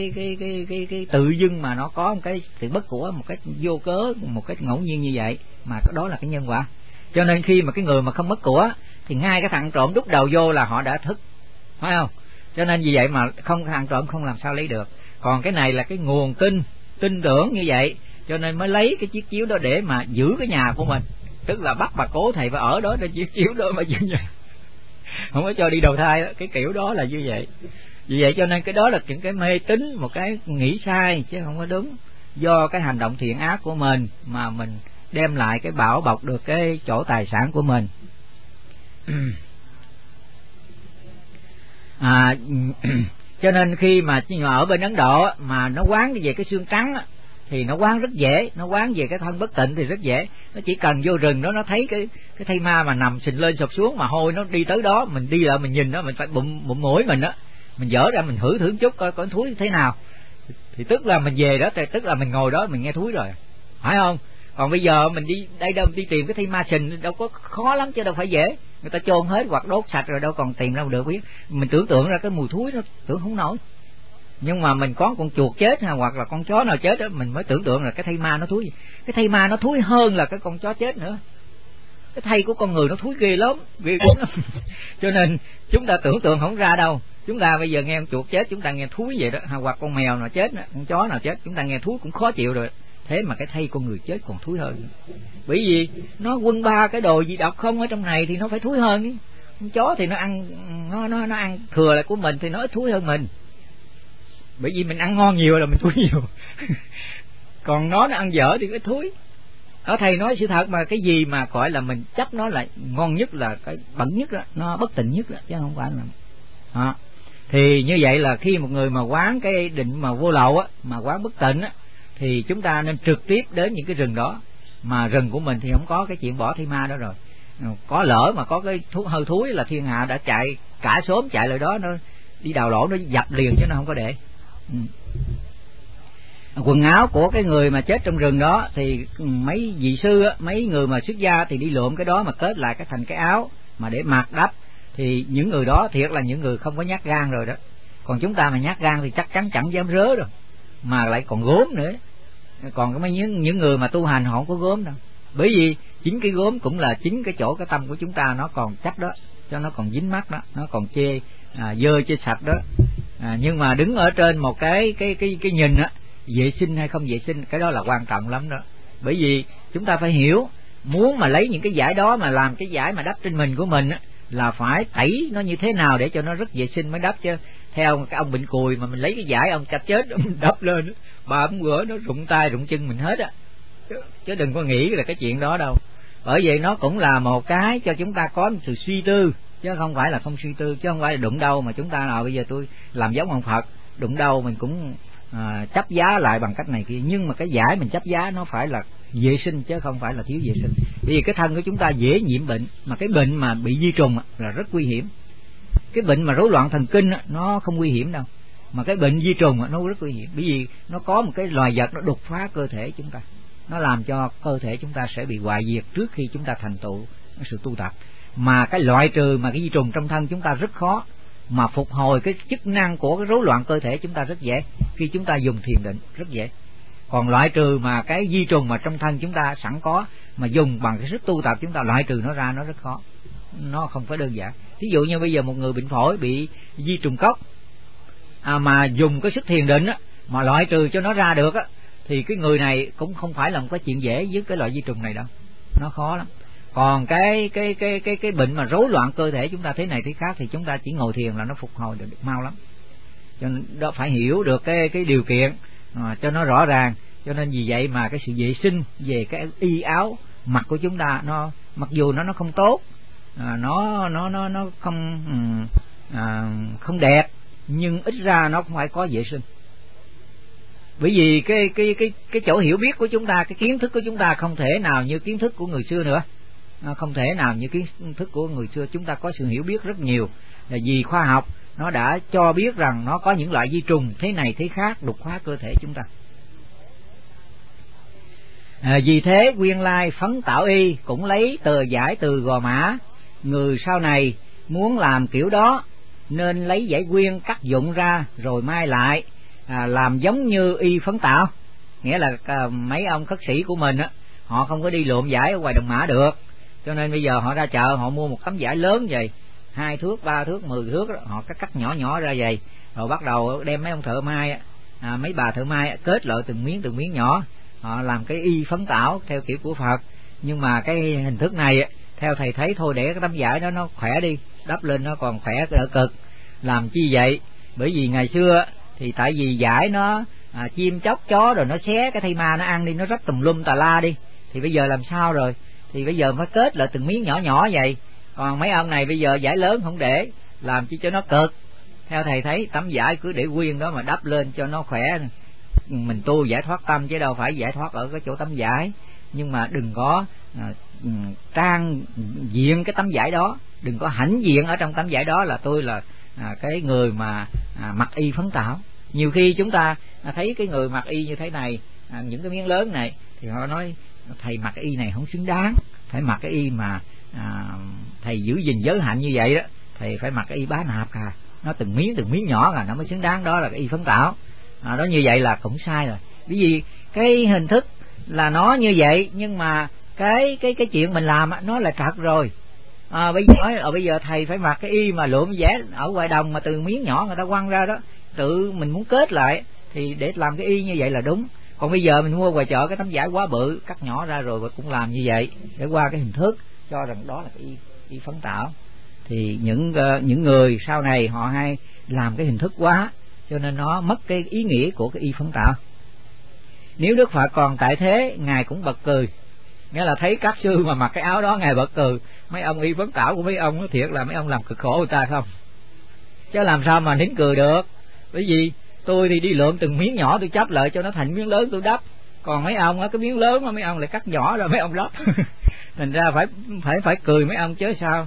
tự dưng mà nó có một cái sự bất của, một cái vô cớ, một cái ngẫu nhiên như vậy, mà đó là cái nhân quả. Cho nên khi mà cái người mà không mất của thì ngay cái thằng trộm đút đầu vô là họ đã thức, phải không? Cho nên vì vậy mà không, thằng trộm không làm sao lấy được. Còn cái này là cái nguồn tin tưởng như vậy, cho nên mới lấy cái chiếc chiếu đó để mà giữ cái nhà của mình, tức là bắt bà cố thầy phải ở đó để chiếc chiếu đó mà giữ nhà, không có cho đi đầu thai đó. Cái kiểu đó là như vậy. Vì vậy cho nên cái đó là những cái mê tín, một cái nghĩ sai chứ không có đúng. Do cái hành động thiện ác của mình mà mình đem lại cái bảo bọc được cái chỗ tài sản của mình. Cho nên khi mà ở bên Ấn Độ mà nó quán về cái xương trắng thì nó quán rất dễ, nó quán về cái thân bất tịnh thì rất dễ. Nó chỉ cần vô rừng đó, nó thấy cái thây ma mà nằm sình lên sụp xuống mà hôi nó đi tới đó, mình đi lại mình nhìn nó, mình phải bụng mũi mình đó, mình dở ra mình thử chút coi có thúi thế nào, thì tức là mình về đó, tức là mình ngồi đó mình nghe thúi rồi, phải không? Còn bây giờ mình đi đây đâu đi tìm cái thây ma sình đâu có khó lắm chứ đâu phải dễ, người ta chôn hết hoặc đốt sạch rồi đâu còn tìm đâu được biết. Mình tưởng tượng ra cái mùi thúi nó tưởng không nổi, nhưng mà mình có con chuột chết hoặc là con chó nào chết đó, mình mới tưởng tượng là cái thây ma nó thúi. Cái thây ma nó thúi hơn là cái con chó chết nữa. cái thây của con người nó thúi ghê lắm, ghê lắm. Cho nên chúng ta tưởng tượng không ra đâu. Chúng ta bây giờ nghe con chuột chết chúng ta nghe thúi vậy đó, hoặc con mèo nào chết, con chó nào chết chúng ta nghe thúi cũng khó chịu rồi. Thế mà cái thây con người chết còn thúi hơn. Bởi vì nó quân ba cái đồ gì độc không ở trong này thì nó phải thúi hơn. Con chó thì nó ăn nó ăn thừa lại của mình thì nó ít thúi hơn mình. Bởi vì mình ăn ngon nhiều là mình thúi nhiều. Còn nó ăn dở thì ít thúi. Đó, thầy nói sự thật mà, cái gì mà gọi là mình chấp nó là ngon nhất, là cái bẩn nhất đó, nó bất tịnh nhất đó, chứ không phải là đó. Thì như vậy là khi một người mà quán cái định mà vô lậu á, mà quán bất tịnh á, thì chúng ta nên trực tiếp đến những cái rừng đó. Mà rừng của mình thì không có cái chuyện bỏ thi ma đó rồi. Có lỡ mà có cái hơi thúi là thiên hạ đã chạy cả xóm chạy lại đó, nó đi đào lỗ nó dập liền chứ nó không có để. Quần áo của cái người mà chết trong rừng đó thì mấy vị sư á, mấy người mà xuất gia thì đi lượm cái đó mà kết lại cái thành cái áo mà để mặc đắp. Thì những người đó thiệt là những người không có nhát gan rồi đó. Còn chúng ta mà nhát gan thì chắc chắn chẳng dám rớ đâu, mà lại còn gốm nữa. Còn mấy những người mà tu hành họ không có gốm đâu. Bởi vì chính cái gốm cũng là chính cái chỗ cái tâm của chúng ta nó còn chấp đó, cho nó còn dính mắt đó, nó còn chê dơ chê sạch đó. Nhưng mà đứng ở trên một cái nhìn á, vệ sinh hay không vệ sinh, cái đó là quan trọng lắm đó. Bởi vì chúng ta phải hiểu, muốn mà lấy những cái vải đó mà làm cái vải mà đắp trên mình của mình á, là phải tẩy nó như thế nào để cho nó rất vệ sinh mới đắp. Chứ theo cái ông bệnh cùi mà mình lấy cái vải ông cạch chết mình đắp lên 3-4 bữa nó rụng tay rụng chân mình hết á. Chứ đừng có nghĩ là cái chuyện đó đâu. Bởi vậy nó cũng là một cái cho chúng ta có một sự suy tư, chứ không phải là không suy tư. Chứ không phải là đụng đâu mà chúng ta nào bây giờ tôi làm giống ông Phật, đụng đâu mình cũng chấp giá lại bằng cách này kia. Nhưng mà cái giải mình chấp giá nó phải là vệ sinh chứ không phải là thiếu vệ sinh. Vì cái thân của chúng ta dễ nhiễm bệnh, mà cái bệnh mà bị vi trùng là rất nguy hiểm. Cái bệnh mà rối loạn thần kinh nó không nguy hiểm đâu, mà cái bệnh vi trùng nó rất nguy hiểm. Bởi vì nó có một cái loài vật nó đột phá cơ thể chúng ta, nó làm cho cơ thể chúng ta sẽ bị hoại diệt trước khi chúng ta thành tựu sự tu tập. Mà cái loại trừ mà cái vi trùng trong thân chúng ta rất khó, mà phục hồi cái chức năng của cái rối loạn cơ thể chúng ta rất dễ khi chúng ta dùng thiền định, rất dễ. Còn loại trừ mà cái vi trùng mà trong thân chúng ta sẵn có, mà dùng bằng cái sức tu tập chúng ta loại trừ nó ra nó rất khó, nó không phải đơn giản. Ví dụ như bây giờ một người bệnh phổi bị vi trùng cốc, mà dùng cái sức thiền định mà loại trừ cho nó ra được thì cái người này cũng không phải là một cái chuyện dễ với cái loại vi trùng này đâu, nó khó lắm. Còn cái bệnh mà rối loạn cơ thể chúng ta thế này thế khác thì chúng ta chỉ ngồi thiền là nó phục hồi được mau lắm. Cho nên đó phải hiểu được cái điều kiện cho nó rõ ràng. Cho nên vì vậy mà cái sự vệ sinh về cái y áo mặc của chúng ta, nó mặc dù nó không tốt, nó không đẹp, nhưng ít ra nó cũng phải có vệ sinh. Bởi vì cái chỗ hiểu biết của chúng ta, cái kiến thức của chúng ta không thể nào như kiến thức của người xưa nữa, không thể nào như kiến thức của người xưa. Chúng ta có sự hiểu biết rất nhiều, là vì khoa học nó đã cho biết rằng nó có những loại vi trùng thế này thế khác đục phá cơ thể chúng ta. Vì thế Nguyên Lai phấn tạo y cũng lấy tờ giải từ Gò Mã. Người sau này muốn làm kiểu đó nên lấy giải nguyên cắt dụng ra rồi mai lại, làm giống như y phấn tạo. Nghĩa là mấy ông khất sĩ của mình họ không có đi lượm giải ở ngoài Đồng Mã được, cho nên bây giờ họ ra chợ họ mua một tấm vải lớn vậy, 2 thước, 3 thước, 10 thước đó, họ cắt nhỏ nhỏ ra vậy, rồi bắt đầu đem mấy ông thợ may mấy bà thợ may kết lại từng miếng nhỏ, họ làm cái y phấn tảo theo kiểu của Phật. Nhưng mà cái hình thức này theo thầy thấy thôi để cái tấm vải đó nó khỏe đi, đắp lên nó còn khỏe đỡ cực. Làm chi vậy? Bởi vì ngày xưa thì tại vì vải nó chim chóc chó rồi nó xé cái thây ma nó ăn đi, nó rách tùm lum tà la đi, thì bây giờ làm sao rồi? Thì bây giờ phải kết lại từng miếng nhỏ nhỏ vậy. Còn mấy ông này bây giờ vải lớn không để, làm chi cho nó cực. Theo thầy thấy tấm vải cứ để nguyên đó mà đắp lên cho nó khỏe. Mình tu giải thoát tâm chứ đâu phải giải thoát ở cái chỗ tấm vải. Nhưng mà đừng có trang diện cái tấm vải đó, đừng có hãnh diện ở trong tấm vải đó là tôi là cái người mà mặc y phấn tảo. Nhiều khi chúng ta thấy cái người mặc y như thế này, những cái miếng lớn này, thì họ nói thầy mặc y này không xứng đáng, phải mặc cái y mà thầy giữ gìn giới hạnh như vậy đó, thầy phải mặc cái y bá nạp nó từng miếng nhỏ nó mới xứng đáng, đó là cái y phấn tảo. Đó như vậy là cũng sai rồi. Bởi vì cái hình thức là nó như vậy, nhưng mà cái chuyện mình làm nó là thật rồi. Bây giờ thầy phải mặc cái y mà lượm vẽ ở ngoài đồng mà từ miếng nhỏ người ta quăng ra đó, tự mình muốn kết lại thì để làm cái y như vậy là đúng. Còn bây giờ mình mua ngoài chợ cái tấm vải quá bự, cắt nhỏ ra rồi cũng làm như vậy để qua cái hình thức cho rằng đó là cái y phấn tảo. Thì những người sau này họ hay làm cái hình thức quá, cho nên nó mất cái ý nghĩa của cái y phấn tảo. Nếu Đức Phật còn tại thế, ngài cũng bật cười, nghĩa là thấy các sư mà mặc cái áo đó ngài bật cười. Mấy ông y phấn tảo của mấy ông thiệt là mấy ông làm cực khổ người ta không, chứ làm sao mà nín cười được. Bởi vì tôi thì đi lượm từng miếng nhỏ tôi chắp lại cho nó thành miếng lớn tôi đắp, còn mấy ông cái miếng lớn mà mấy ông lại cắt nhỏ rồi mấy ông lắp. Thành ra phải cười mấy ông chứ sao.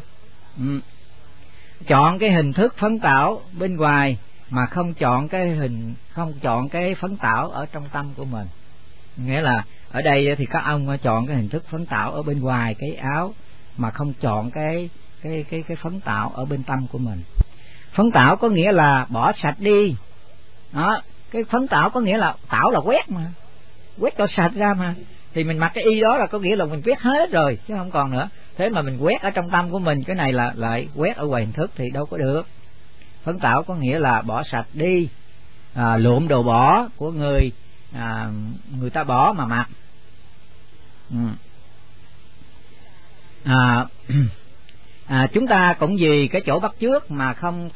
Chọn cái hình thức phấn tảo bên ngoài mà không chọn cái phấn tảo ở trong tâm của mình. Nghĩa là ở đây thì các ông chọn cái hình thức phấn tảo ở bên ngoài cái áo mà không chọn cái phấn tảo ở bên tâm của mình. Phấn tảo có nghĩa là bỏ sạch đi đó, cái phấn tảo có nghĩa là tảo là quét mà, quét cho sạch ra mà. Thì mình mặc cái y đó là có nghĩa là mình quét hết rồi chứ không còn nữa. Thế mà mình quét ở trong tâm của mình, cái này là lại quét ở ngoài hình thức thì đâu có được. Phấn tảo có nghĩa là bỏ sạch đi, lượm đồ bỏ của người ta bỏ mà mặc. Chúng ta cũng vì cái chỗ bắt chước mà không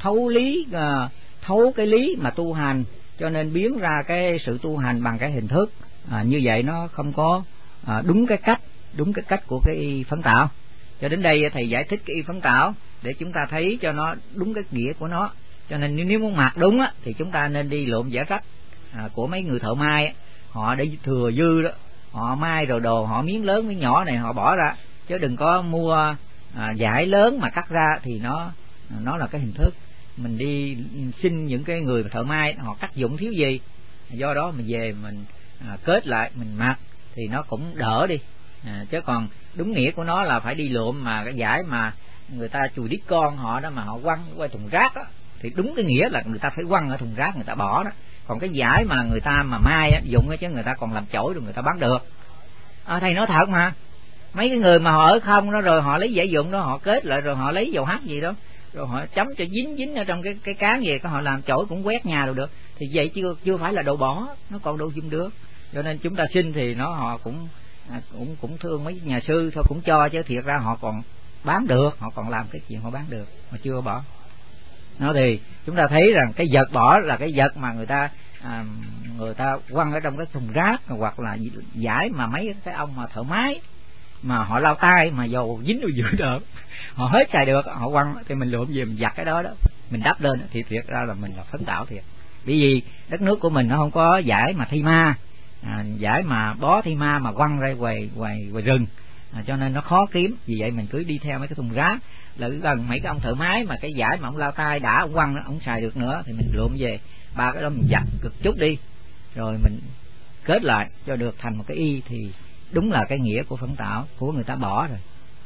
thấu cái lý mà tu hành, cho nên biến ra cái sự tu hành bằng cái hình thức. Như vậy nó không có đúng cái cách của cái y phấn tảo. Cho đến đây thầy giải thích cái y phấn tảo để chúng ta thấy cho nó đúng cái nghĩa của nó. Cho nên nếu muốn mặc đúng thì chúng ta nên đi lượm vẽ rách của mấy người thợ may, họ để thừa dư đó, họ may rồi đồ họ miếng lớn miếng nhỏ này họ bỏ ra, chứ đừng có mua vải lớn mà cắt ra thì nó là cái hình thức. Mình đi xin những cái người thợ may họ cắt dụng thiếu gì, do đó mình về mình kết lại mình mặc thì nó cũng đỡ đi. Chứ còn đúng nghĩa của nó là phải đi lượm mà cái vải mà người ta chùi đít con họ đó mà họ quăng qua thùng rác đó, thì đúng cái nghĩa là người ta phải quăng ở thùng rác người ta bỏ đó. Còn cái vải mà người ta mà mai dụng chứ người ta còn làm chổi rồi người ta bán được. Thầy nói thật mà, mấy cái người mà họ ở không đó rồi họ lấy vải dụng đó họ kết lại rồi họ lấy dầu hắc gì đó rồi họ chấm cho dính ở trong cái cán gì họ làm chổi cũng quét nhà rồi được, thì vậy chưa phải là đồ bỏ, nó còn đồ dùng được. Cho nên chúng ta xin thì họ cũng thương mấy nhà sư thôi, cũng cho, chứ thiệt ra họ còn bán được, họ còn làm cái chuyện họ bán được mà chưa bỏ. Nó thì chúng ta thấy rằng cái vật bỏ là cái vật mà người ta quăng ở trong cái thùng rác, hoặc là giải mà mấy cái ông mà thợ máy mà họ lau tay mà dầu dính vào giữa được, họ hết xài được họ quăng, thì mình lượm về mình giặt cái đó mình đắp lên thì thiệt ra là mình là phấn tảo thiệt. Bởi vì đất nước của mình nó không có giải mà thi ma, giải mà bó thi ma mà quăng ra ngoài rừng, cho nên nó khó kiếm. Vì vậy mình cứ đi theo mấy cái thùng rác là gần mấy cái ông thợ máy mà cái giải mà ông lao tay đã ông quăng ông xài được nữa thì mình lượm về ba cái đó mình giặt cực chút đi rồi mình kết lại cho được thành một cái y, thì đúng là cái nghĩa của phấn tảo của người ta bỏ rồi.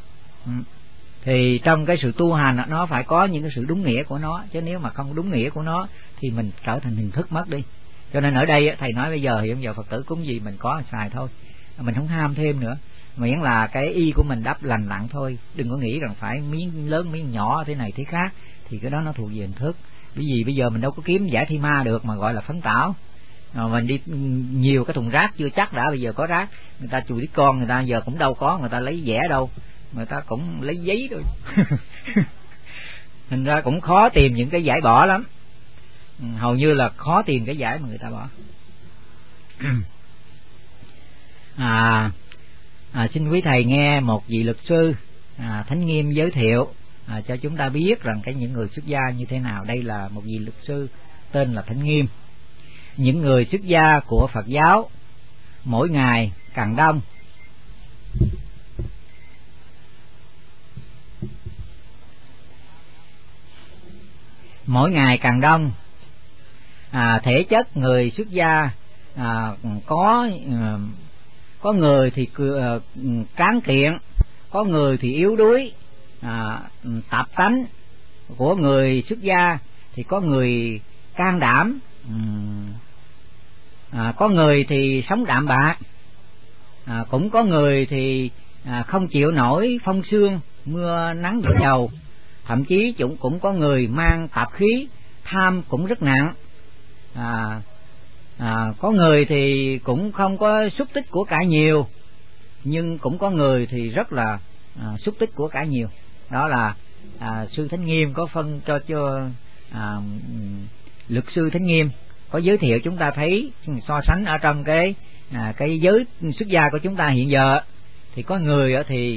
Thì trong cái sự tu hành nó phải có những cái sự đúng nghĩa của nó, chứ nếu mà không đúng nghĩa của nó thì mình trở thành hình thức mất đi. Cho nên ở đây thầy nói bây giờ hiện giờ Phật tử cúng gì mình có xài thôi, mình không ham thêm nữa, miễn là cái y của mình đắp lành lặn thôi, đừng có nghĩ rằng phải miếng lớn miếng nhỏ thế này thế khác, thì cái đó nó thuộc về hình thức. Bởi vì bây giờ mình đâu có kiếm giải thi ma được mà gọi là phấn tảo. Mình đi nhiều cái thùng rác chưa chắc đã bây giờ có rác, người ta chùi đít con người ta giờ cũng đâu có, người ta lấy vẽ đâu, người ta cũng lấy giấy thôi. Thành ra cũng khó tìm những cái giải bỏ lắm, hầu như là khó tìm cái giải mà người ta bỏ. Xin quý thầy nghe một vị luật sư Thánh Nghiêm giới thiệu cho chúng ta biết rằng những người xuất gia như thế nào. Đây là một vị luật sư tên là Thánh Nghiêm. Những người xuất gia của Phật giáo mỗi ngày càng đông, thể chất người xuất gia có người thì tráng kiện, có người thì yếu đuối, tạp tánh của người xuất gia thì có người can đảm, có người thì sống đạm bạc, cũng có người thì không chịu nổi phong sương mưa nắng dội dầu, thậm chí cũng có người mang tạp khí, tham cũng rất nặng. Có người thì cũng không có xúc tích của cải nhiều, nhưng cũng có người thì rất là xúc tích của cải nhiều. Đó là sư Thánh Nghiêm có phân cho Luật sư Thánh Nghiêm có giới thiệu, chúng ta thấy so sánh ở trong cái giới xuất gia của chúng ta hiện giờ, thì có người thì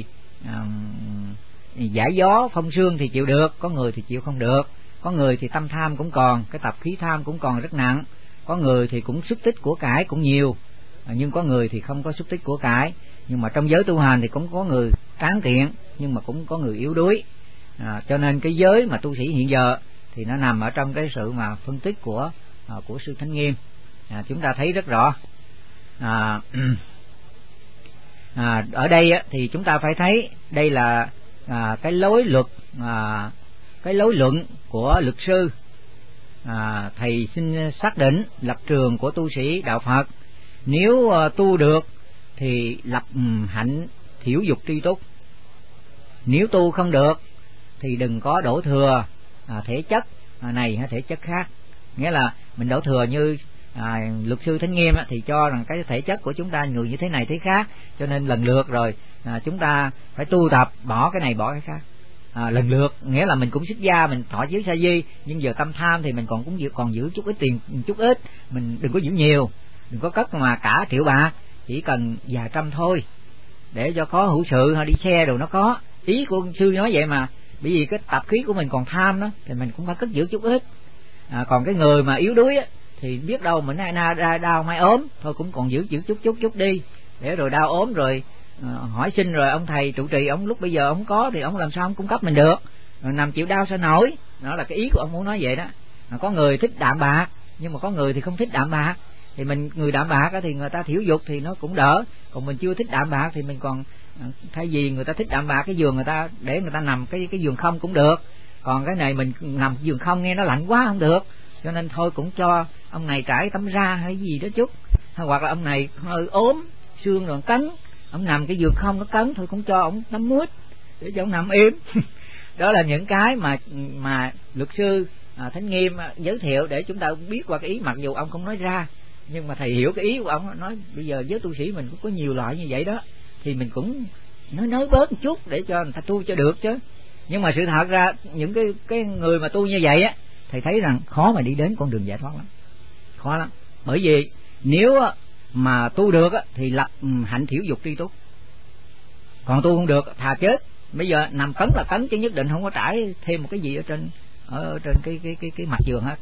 giải gió phong sương thì chịu được, có người thì chịu không được, có người thì tâm tham cũng còn, cái tập khí tham cũng còn rất nặng, có người thì cũng xúc tích của cải cũng nhiều, nhưng có người thì không có xúc tích của cải. Nhưng mà trong giới tu hành thì cũng có người tráng kiện, nhưng mà cũng có người yếu đuối. Cho nên cái giới mà tu sĩ hiện giờ thì nó nằm ở trong cái sự mà phân tích của sư Thánh Nghiêm. Chúng ta thấy rất rõ. Ở đây thì chúng ta phải thấy đây là cái lối luận của luật sư. Thầy xin xác định lập trường của tu sĩ đạo Phật. Nếu tu được thì lập hạnh thiểu dục tri túc, nếu tu không được thì đừng có đổ thừa thể chất này hay thể chất khác. Nghĩa là mình đổ thừa như luật sư Thánh Nghiêm thì cho rằng cái thể chất của chúng ta người như thế này thế khác, cho nên lần lượt rồi chúng ta phải tu tập bỏ cái này bỏ cái khác. Lần lượt nghĩa là mình cũng xuất gia, mình thọ giới sa di, nhưng giờ tâm tham thì mình còn giữ chút ít tiền, chút ít, mình đừng có giữ nhiều, đừng có cất mà cả triệu bạc, chỉ cần vài trăm thôi để cho có hữu sự hay đi xe đồ nó có. Ý của sư nói vậy mà, bởi vì cái tập khí của mình còn tham đó thì mình cũng phải cất giữ chút ít. Còn cái người mà yếu đuối thì biết đâu mình nay đau mai ốm thôi, cũng còn giữ chút đi, để rồi đau ốm rồi hỏi xin rồi ông thầy trụ trì ông lúc bây giờ ông có thì ông làm sao ông cung cấp mình được, rồi nằm chịu đau sao nổi. Đó là cái ý của ông muốn nói vậy đó. Có người thích đạm bạc, nhưng mà có người thì không thích đạm bạc. Thì người đạm bạc thì người ta thiểu dục thì nó cũng đỡ, còn mình chưa thích đạm bạc thì mình còn thay vì người ta thích đạm bạc cái giường người ta để người ta nằm cái giường không cũng được, còn cái này mình nằm giường không nghe nó lạnh quá không được, cho nên thôi cũng cho ông này trải tấm ra hay gì đó chút, hoặc là ông này hơi ốm xương rồi cấn, ông nằm cái giường không nó cấn thôi cũng cho ông tấm mút để cho ông nằm im. Đó là những cái mà luật sư Thánh Nghiêm giới thiệu để chúng ta biết qua cái ý, mặc dù ông không nói ra nhưng mà thầy hiểu cái ý của ông. Nói bây giờ với tu sĩ mình cũng có nhiều loại như vậy đó, thì mình cũng nói bớt một chút để cho người ta tu cho được chứ. Nhưng mà sự thật ra những cái người mà tu như vậy thầy thấy rằng khó mà đi đến con đường giải thoát lắm, khó lắm. Bởi vì nếu mà tu được thì lập hạnh thiểu dục tri túc, còn tu không được thà chết. Bây giờ nằm cấn là cấn chứ nhất định không có trải thêm một cái gì ở trên cái mặt giường hết.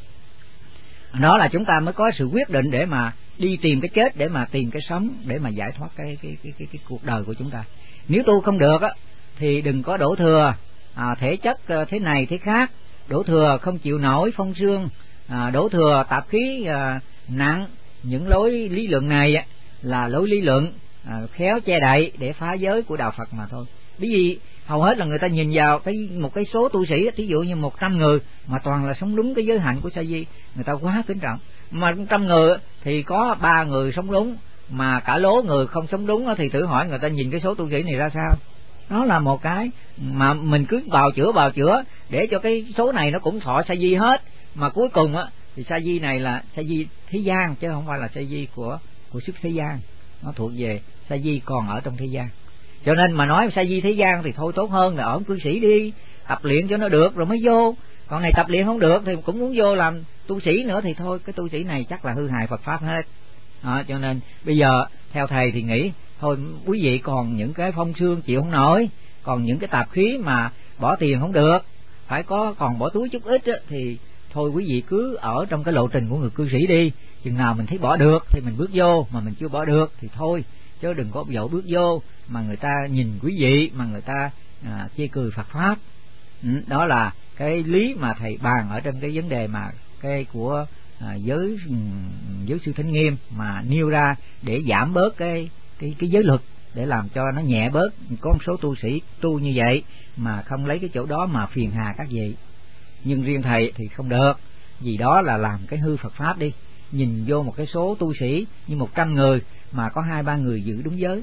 Đó là chúng ta mới có sự quyết định để mà đi tìm cái chết, để mà tìm cái sống, để mà giải thoát cái cuộc đời của chúng ta. Nếu tu không được thì đừng có đổ thừa thể chất thế này thế khác, đổ thừa không chịu nổi phong sương, đổ thừa tạp khí nặng. Những lối lý luận này là lối lý luận khéo che đậy để phá giới của đạo Phật mà thôi. Bởi vì hầu hết là người ta nhìn vào một cái số tu sĩ, ví dụ như 100 người mà toàn là sống đúng cái giới hạnh của sa di, người ta quá kính trọng. Mà 100 người thì có 3 người sống đúng, mà cả lố người không sống đúng thì thử hỏi người ta nhìn cái số tu sĩ này ra sao. Đó là một cái mà mình cứ bào chữa để cho cái số này nó cũng thọ sa di hết, mà cuối cùng thì sa di này là sa di thế gian chứ không phải là sa di của sức thế gian, nó thuộc về sa di còn ở trong thế gian. Cho nên mà nói sa di thế gian thì thôi tốt hơn là ở cư sĩ đi tập luyện cho nó được rồi mới vô. Còn này tập luyện không được thì cũng muốn vô làm tu sĩ nữa thì thôi, cái tu sĩ này chắc là hư hại Phật pháp hết. Cho nên bây giờ theo thầy thì nghĩ thôi quý vị còn những cái phong sương chịu không nổi, còn những cái tạp khí mà bỏ tiền không được, phải còn bỏ túi chút ít thì thôi quý vị cứ ở trong cái lộ trình của người cư sĩ đi. Chừng nào mình thấy bỏ được thì mình bước vô, mà mình chưa bỏ được thì thôi, chứ đừng có dỗ bước vô mà người ta nhìn quý vị mà người ta chê cười Phật pháp. Đó là cái lý mà thầy bàn ở trên cái vấn đề mà cái của giới sư Thánh Nghiêm mà nêu ra để giảm bớt cái giới luật, để làm cho nó nhẹ bớt. Có một số tu sĩ tu như vậy mà không lấy cái chỗ đó mà phiền hà các vị, nhưng riêng thầy thì không được, vì đó là làm cái hư Phật pháp đi. Nhìn vô một cái số tu sĩ như 100 người mà có 2-3 người giữ đúng giới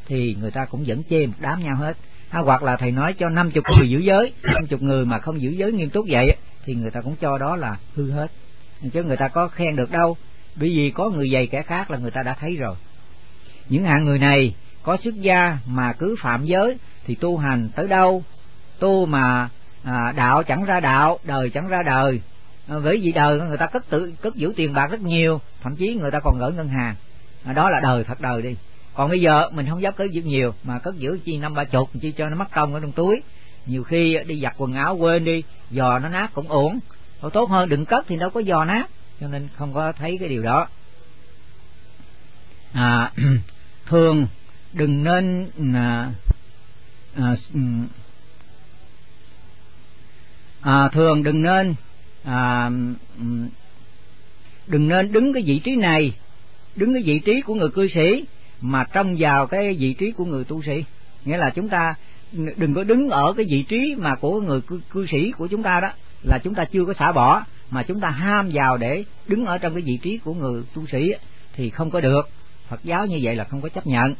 thì người ta cũng vẫn chê một đám nhau hết. Hoặc là thầy nói cho 50 người giữ giới, 50 người mà không giữ giới nghiêm túc vậy thì người ta cũng cho đó là hư hết, chứ người ta có khen được đâu, bởi vì có người dày kẻ khác là người ta đã thấy rồi. Những hạng người này có xuất gia mà cứ phạm giới thì tu hành tới đâu? Tu mà đạo chẳng ra đạo, đời chẳng ra đời. Bởi vì đời người ta cất giữ tiền bạc rất nhiều, thậm chí người ta còn gửi ngân hàng, đó là đời, thật đời đi. Còn bây giờ mình không dám cất giữ nhiều, mà cất giữ chi 50-30 chi cho nó mất công ở trong túi. Nhiều khi đi giặt quần áo quên đi, giò nó nát cũng uổng. Tốt hơn đừng cất thì đâu có giò nát, cho nên không có thấy cái điều đó. Thường đừng nên thường đừng nên đứng cái vị trí này, đứng cái vị trí của người cư sĩ mà trông vào cái vị trí của người tu sĩ. Nghĩa là chúng ta đừng có đứng ở cái vị trí mà của người cư sĩ của chúng ta, đó là chúng ta chưa có xả bỏ, mà chúng ta ham vào để đứng ở trong cái vị trí của người tu sĩ thì không có được. Phật giáo như vậy là không có chấp nhận.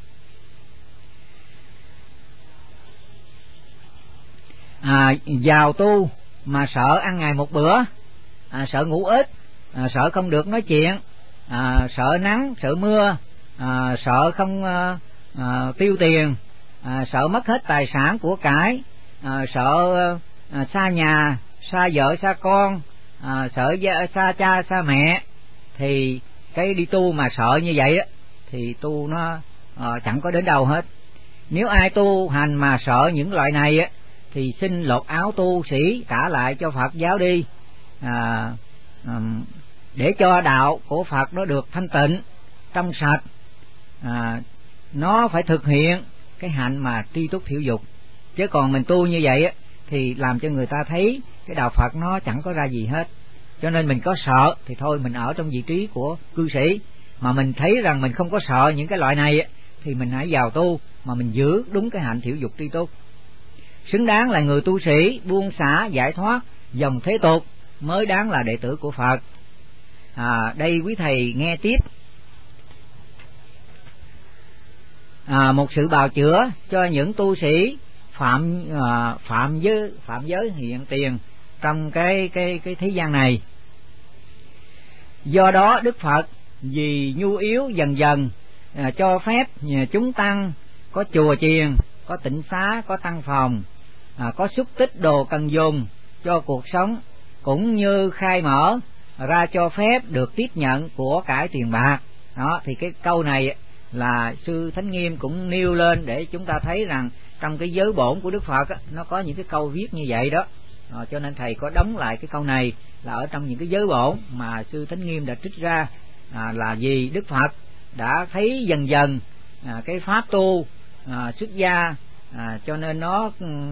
Vào tu mà sợ ăn ngày một bữa, sợ ngủ ít, sợ không được nói chuyện, sợ nắng, sợ mưa, sợ không tiêu tiền, sợ mất hết tài sản của cải, sợ xa nhà, xa vợ, xa con, sợ xa cha, xa mẹ, thì cái đi tu mà sợ như vậy á thì tu nó chẳng có đến đâu hết. Nếu ai tu hành mà sợ những loại này á thì xin lột áo tu sĩ trả lại cho Phật giáo đi, để cho đạo của Phật nó được thanh tịnh, trong sạch. Nó phải thực hiện cái hạnh mà tri túc thiểu dục, chứ còn mình tu như vậy á thì làm cho người ta thấy cái đạo Phật nó chẳng có ra gì hết. Cho nên mình có sợ thì thôi, mình ở trong vị trí của cư sĩ, mà mình thấy rằng mình không có sợ những cái loại này á, thì mình hãy vào tu mà mình giữ đúng cái hạnh thiểu dục tri túc. Xứng đáng là người tu sĩ buông xả giải thoát dòng thế tục mới đáng là đệ tử của Phật. Đây quý thầy nghe tiếp. Một sự bào chữa cho những tu sĩ phạm giới hiện tiền trong cái thế gian này. Do đó Đức Phật vì nhu yếu dần dần cho phép chúng tăng có chùa chiền, có tịnh xá, có tăng phòng, có xúc tích đồ cần dùng cho cuộc sống, cũng như khai mở ra cho phép được tiếp nhận của cải tiền bạc. Đó thì cái câu này là sư Thánh Nghiêm cũng nêu lên để chúng ta thấy rằng trong cái giới bổn của Đức Phật nó có những cái câu viết như vậy đó. Cho nên thầy có đóng lại cái câu này là ở trong những cái giới bổn mà sư Thánh Nghiêm đã trích ra, là vì Đức Phật đã thấy dần dần cái pháp tu xuất gia, cho nên nó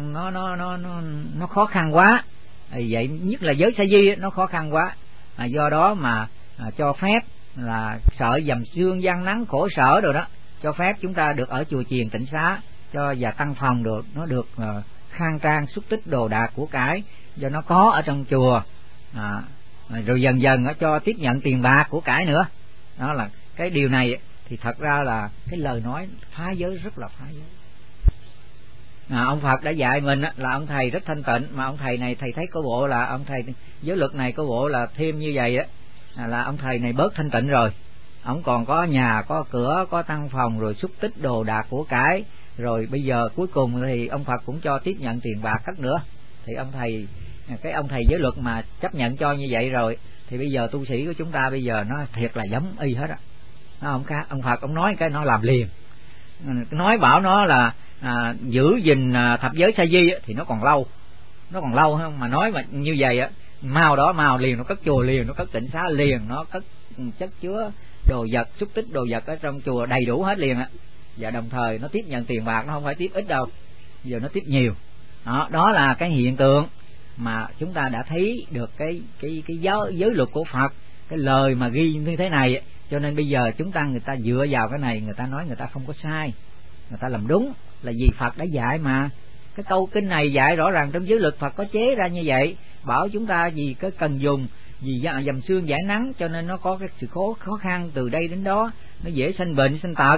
khó khăn quá. Vậy nhất là giới sa di nó khó khăn quá, do đó mà cho phép là sợ dầm sương gian nắng khổ sở rồi đó, cho phép chúng ta được ở chùa chiền tịnh xá cho và tăng phòng được, nó được khang trang xúc tích đồ đạc của cải do nó có ở trong chùa, rồi dần dần cho tiếp nhận tiền bạc của cải nữa. Đó là cái điều này thì thật ra là cái lời nói phá giới, rất là phá giới. Ông Phật đã dạy mình là ông thầy rất thanh tịnh, mà ông thầy này thầy thấy có bộ là ông thầy giới luật này có bộ là thêm như vậy á, là ông thầy này bớt thanh tịnh rồi. Ông còn có nhà, có cửa, có tăng phòng, rồi xúc tích đồ đạc của cải, rồi bây giờ cuối cùng thì ông Phật cũng cho tiếp nhận tiền bạc cất nữa. Thì ông thầy giới luật mà chấp nhận cho như vậy rồi thì bây giờ tu sĩ của chúng ta bây giờ nó thiệt là giống y hết á. Ông Phật ông nói cái nó làm liền, nói bảo nó là giữ gìn thập giới sa di thì nó còn lâu không, mà nói mà như vậy á, mau đó mau liền, nó cất chùa liền, nó cất tịnh xá liền, nó cất chất chứa đồ vật, xúc tích đồ vật ở trong chùa đầy đủ hết liền á. Và đồng thời nó tiếp nhận tiền bạc, nó không phải tiếp ít đâu, giờ nó tiếp nhiều. Đó là cái hiện tượng mà chúng ta đã thấy được cái giới luật của Phật, cái lời mà ghi như thế này. Cho nên bây giờ người ta dựa vào cái này, người ta nói người ta không có sai, người ta làm đúng, là vì Phật đã dạy mà. Cái câu kinh này dạy rõ ràng trong giới luật Phật có chế ra như vậy, bảo chúng ta vì cái cần dùng, vì dầm sương giải nắng, cho nên nó có cái sự khó khăn từ đây đến đó, nó dễ sanh bệnh sanh tật.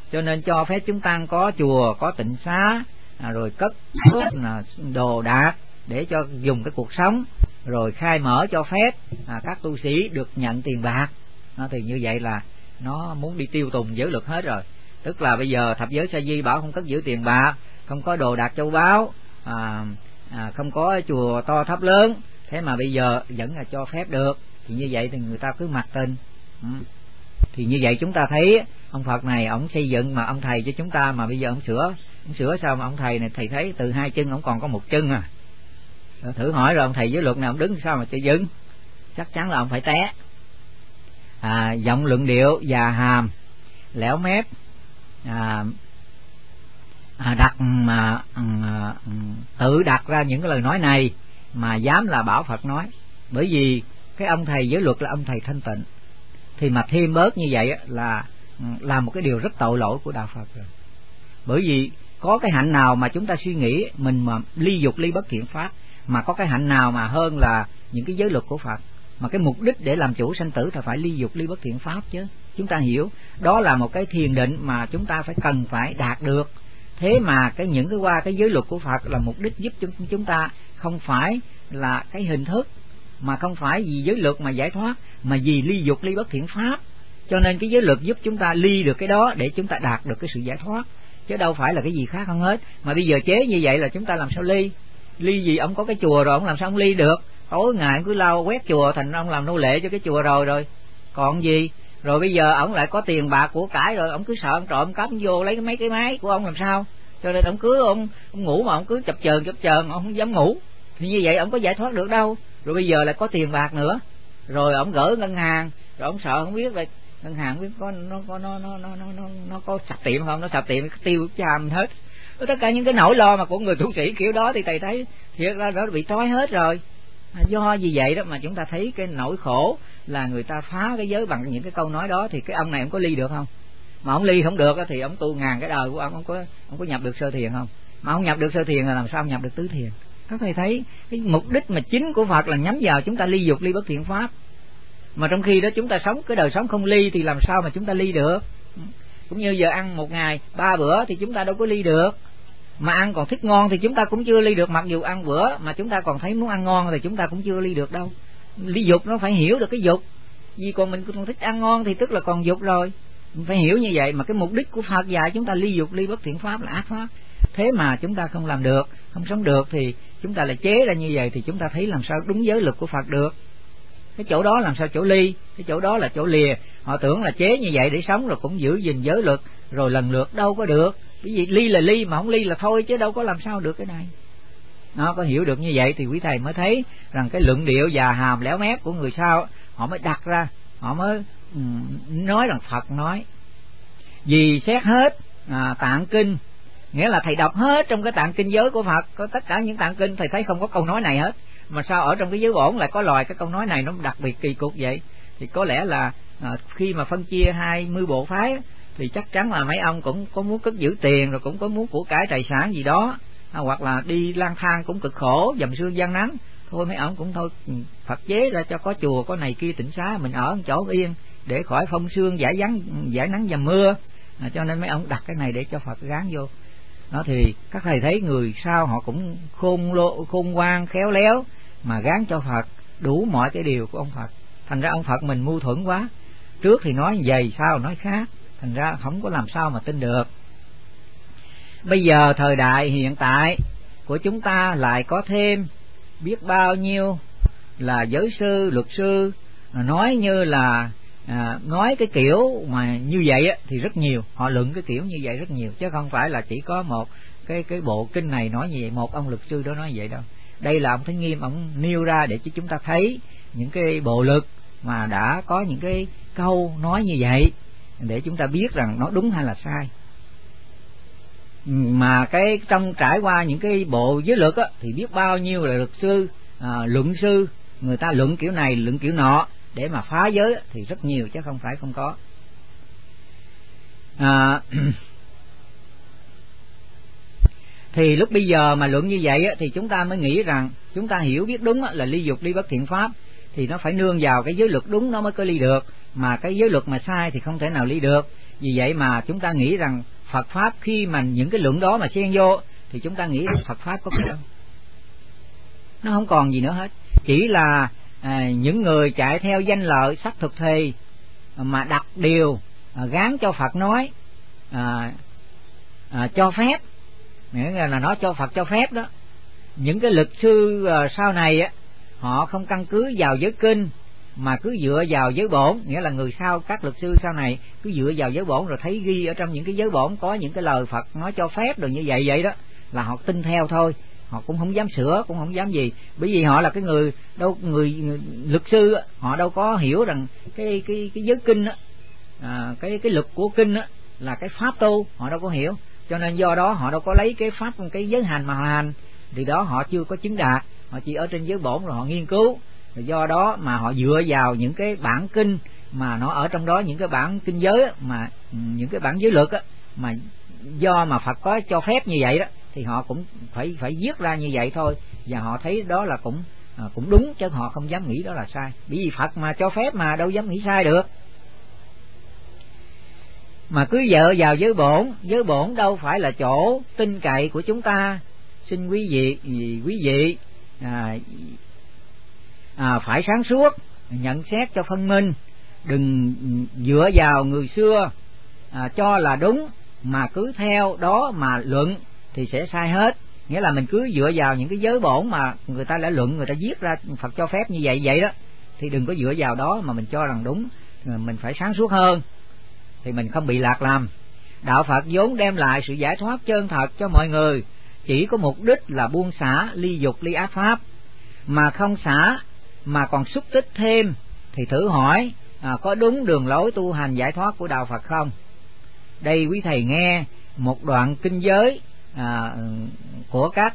cho nên cho phép chúng tăng có chùa, có tịnh xá, rồi cất đồ đạc để cho dùng cái cuộc sống, rồi khai mở cho phép các tu sĩ được nhận tiền bạc. Thì như vậy là nó muốn đi tiêu tùng giới luật hết rồi. Tức là bây giờ thập giới sa di bảo không cất giữ tiền bạc, không có đồ đạc châu báu, không có chùa to tháp lớn, thế mà bây giờ vẫn là cho phép được. Thì như vậy thì người ta cứ mặc tình. Thì như vậy chúng ta thấy ông Phật này ông xây dựng mà ông thầy cho chúng ta, mà bây giờ ông sửa sao mà ông thầy này thầy thấy từ 2 chân ông còn có 1 chân à. Thử hỏi rồi ông thầy giới luật này ông đứng sao mà chơi vững, chắc chắn là ông phải té. Giọng luận điệu già hàm lẻo mép, tự đặt ra những cái lời nói này mà dám là bảo Phật nói. Bởi vì cái ông thầy giới luật là ông thầy thanh tịnh, thì mà thêm bớt như vậy là một cái điều rất tội lỗi của đạo Phật rồi. Bởi vì có cái hạnh nào mà chúng ta suy nghĩ mình mà ly dục ly bất thiện pháp, mà có cái hạnh nào mà hơn là những cái giới luật của Phật. Mà cái mục đích để làm chủ sanh tử thì phải ly dục ly bất thiện pháp chứ. Chúng ta hiểu đó là một cái thiền định mà chúng ta cần phải đạt được. Thế mà những qua cái giới luật của Phật là mục đích giúp chúng ta không phải là cái hình thức, mà không phải vì giới luật mà giải thoát, mà vì ly dục ly bất thiện pháp. Cho nên cái giới luật giúp chúng ta ly được cái đó để chúng ta đạt được cái sự giải thoát, chứ đâu phải là cái gì khác không hết. Mà bây giờ chế như vậy là chúng ta làm sao ly? Ly gì? Ông có cái chùa rồi ông làm sao ông ly được? Tối ngày ông cứ lau quét chùa, thành ông làm nô lệ cho cái chùa rồi còn gì. Rồi bây giờ ông lại có tiền bạc của cải rồi, ông cứ sợ ông trộm cắp vô lấy mấy cái máy của ông làm sao? Cho nên ông cứ ông ngủ mà ông cứ chập chờn ông không dám ngủ. Thì như vậy ông có giải thoát được đâu. Rồi bây giờ lại có tiền bạc nữa, rồi ông gửi ngân hàng, rồi ông sợ không biết là ngân hàng không biết nó có sập tiệm không, nó sập tiệm tiêu cha mình hết. Tất cả những cái nỗi lo mà của người tu sĩ kiểu đó thì thầy thấy thiệt ra nó bị trói hết rồi. Do vì vậy đó mà chúng ta thấy cái nỗi khổ là người ta phá cái giới bằng những cái câu nói đó. Thì cái ông này ông có ly được không? Mà ông ly không được thì ông tu ngàn cái đời của ông có nhập được sơ thiền không? Mà ông nhập được sơ thiền là làm sao ông nhập được tứ thiền? Các thầy thấy cái mục đích mà chính của Phật là nhắm vào chúng ta ly dục ly bất thiện pháp, mà trong khi đó chúng ta sống cái đời sống không ly thì làm sao mà chúng ta ly được? Cũng như giờ ăn một ngày 3 bữa thì chúng ta đâu có ly được. Mà ăn còn thích ngon thì chúng ta cũng chưa ly được, mặc dù ăn bữa mà chúng ta còn thấy muốn ăn ngon thì chúng ta cũng chưa ly được đâu. Ly dục nó phải hiểu được cái dục, vì còn mình còn thích ăn ngon thì tức là còn dục rồi. Mình phải hiểu như vậy. Mà cái mục đích của Phật dạy chúng ta ly dục ly bất thiện pháp là ác pháp. Thế mà chúng ta không làm được, không sống được thì chúng ta lại chế ra như vậy, thì chúng ta thấy làm sao đúng giới luật của Phật được. Cái chỗ đó làm sao chỗ ly, cái chỗ đó là chỗ lìa. Họ tưởng là chế như vậy để sống rồi cũng giữ gìn giới luật rồi lần lượt, đâu có được. Cái gì ly là ly mà không ly là thôi, chứ đâu có làm sao được cái này. Nó có hiểu được như vậy thì quý thầy mới thấy rằng cái luận điệu già hàm léo mép của người sau họ mới đặt ra, họ mới nói rằng Phật nói vì xét hết tạng kinh, nghĩa là thầy đọc hết trong cái tạng kinh giới của Phật, có tất cả những tạng kinh thầy thấy không có câu nói này hết, mà sao ở trong cái giới bổn lại có loài cái câu nói này nó đặc biệt kỳ cục vậy? Thì có lẽ là khi mà phân chia 20 bộ phái thì chắc chắn là mấy ông cũng có muốn cất giữ tiền, rồi cũng có muốn của cải tài sản gì đó, hoặc là đi lang thang cũng cực khổ, dầm sương gian nắng, thôi mấy ông cũng thôi Phật chế ra cho có chùa có này kia tịnh xá, mình ở một chỗ yên để khỏi phong sương giải nắng dầm mưa, cho nên mấy ông đặt cái này để cho Phật gán vô đó. Thì các thầy thấy người sau họ cũng khôn ngoan khéo léo mà gán cho Phật đủ mọi cái điều của ông Phật. Thành ra ông Phật mình mâu thuẫn quá, trước thì nói vậy sau nói khác, thành ra không có làm sao mà tin được. Bây giờ thời đại hiện tại của chúng ta lại có thêm biết bao nhiêu là giới sư, luật sư nói như là nói cái kiểu mà như vậy thì rất nhiều, họ luận cái kiểu như vậy rất nhiều, chứ không phải là chỉ có một cái bộ kinh này nói như vậy, một ông luật sư đó nói vậy đâu. Đây là ông Thánh Nghiêm ông nêu ra để cho chúng ta thấy những cái bộ lực mà đã có những cái câu nói như vậy để chúng ta biết rằng nó đúng hay là sai. Mà cái trong trải qua những cái bộ giới luật thì biết bao nhiêu là luật sư, luận sư, người ta luận kiểu này luận kiểu nọ để mà phá giới thì rất nhiều chứ không phải không có. Thì lúc bây giờ mà luận như vậy thì chúng ta mới nghĩ rằng chúng ta hiểu biết đúng là ly dục ly bất thiện pháp thì nó phải nương vào cái giới luật đúng nó mới có ly được, mà cái giới luật mà sai thì không thể nào ly được. Vì vậy mà chúng ta nghĩ rằng Phật Pháp khi mà những cái luận đó mà xen vô thì chúng ta nghĩ rằng Phật Pháp có cái đâu. Nó không còn gì nữa hết. Chỉ là những người chạy theo danh lợi sắc thực thì mà đặt điều gán cho Phật nói cho phép, nghĩa là nó cho Phật cho phép đó. Những cái luật sư sau này á, họ không căn cứ vào giới kinh mà cứ dựa vào giới bổn, nghĩa là người sau các luật sư sau này cứ dựa vào giới bổn, rồi thấy ghi ở trong những cái giới bổn có những cái lời Phật nói cho phép rồi như vậy đó, là họ tin theo thôi, họ cũng không dám sửa, cũng không dám gì, bởi vì họ là cái người luật sư, họ đâu có hiểu rằng cái giới kinh á, cái luật của kinh á là cái pháp tu, họ đâu có hiểu, cho nên do đó họ đâu có lấy cái pháp, cái giới hành mà họ hành, thì đó họ chưa có chứng đạt, họ chỉ ở trên giới bổn rồi họ nghiên cứu, rồi do đó mà họ dựa vào những cái bản kinh mà nó ở trong đó, những cái bản kinh giới á, mà những cái bản giới luật á, mà do mà Phật có cho phép như vậy đó, thì họ cũng phải viết ra như vậy thôi, và họ thấy đó là cũng đúng, chứ họ không dám nghĩ đó là sai, bởi vì Phật mà cho phép mà đâu dám nghĩ sai được. Mà cứ dựa vào giới bổn đâu phải là chỗ tin cậy của chúng ta. Xin quý vị phải sáng suốt, nhận xét cho phân minh, đừng dựa vào người xưa cho là đúng mà cứ theo đó mà luận thì sẽ sai hết. Nghĩa là mình cứ dựa vào những cái giới bổn mà người ta đã luận, người ta viết ra Phật cho phép như vậy đó, thì đừng có dựa vào đó mà mình cho rằng đúng, mình phải sáng suốt hơn thì mình không bị lạc lầm. Đạo Phật vốn đem lại sự giải thoát chân thật cho mọi người, chỉ có mục đích là buông xả ly dục ly ác pháp, mà không xả mà còn xúc tích thêm thì thử hỏi có đúng đường lối tu hành giải thoát của đạo Phật không? Đây quý thầy nghe một đoạn kinh giới của các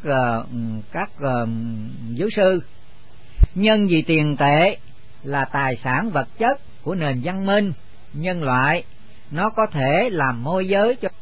giáo sư. Nhân vì tiền tệ là tài sản vật chất của nền văn minh nhân loại, nó có thể làm môi giới cho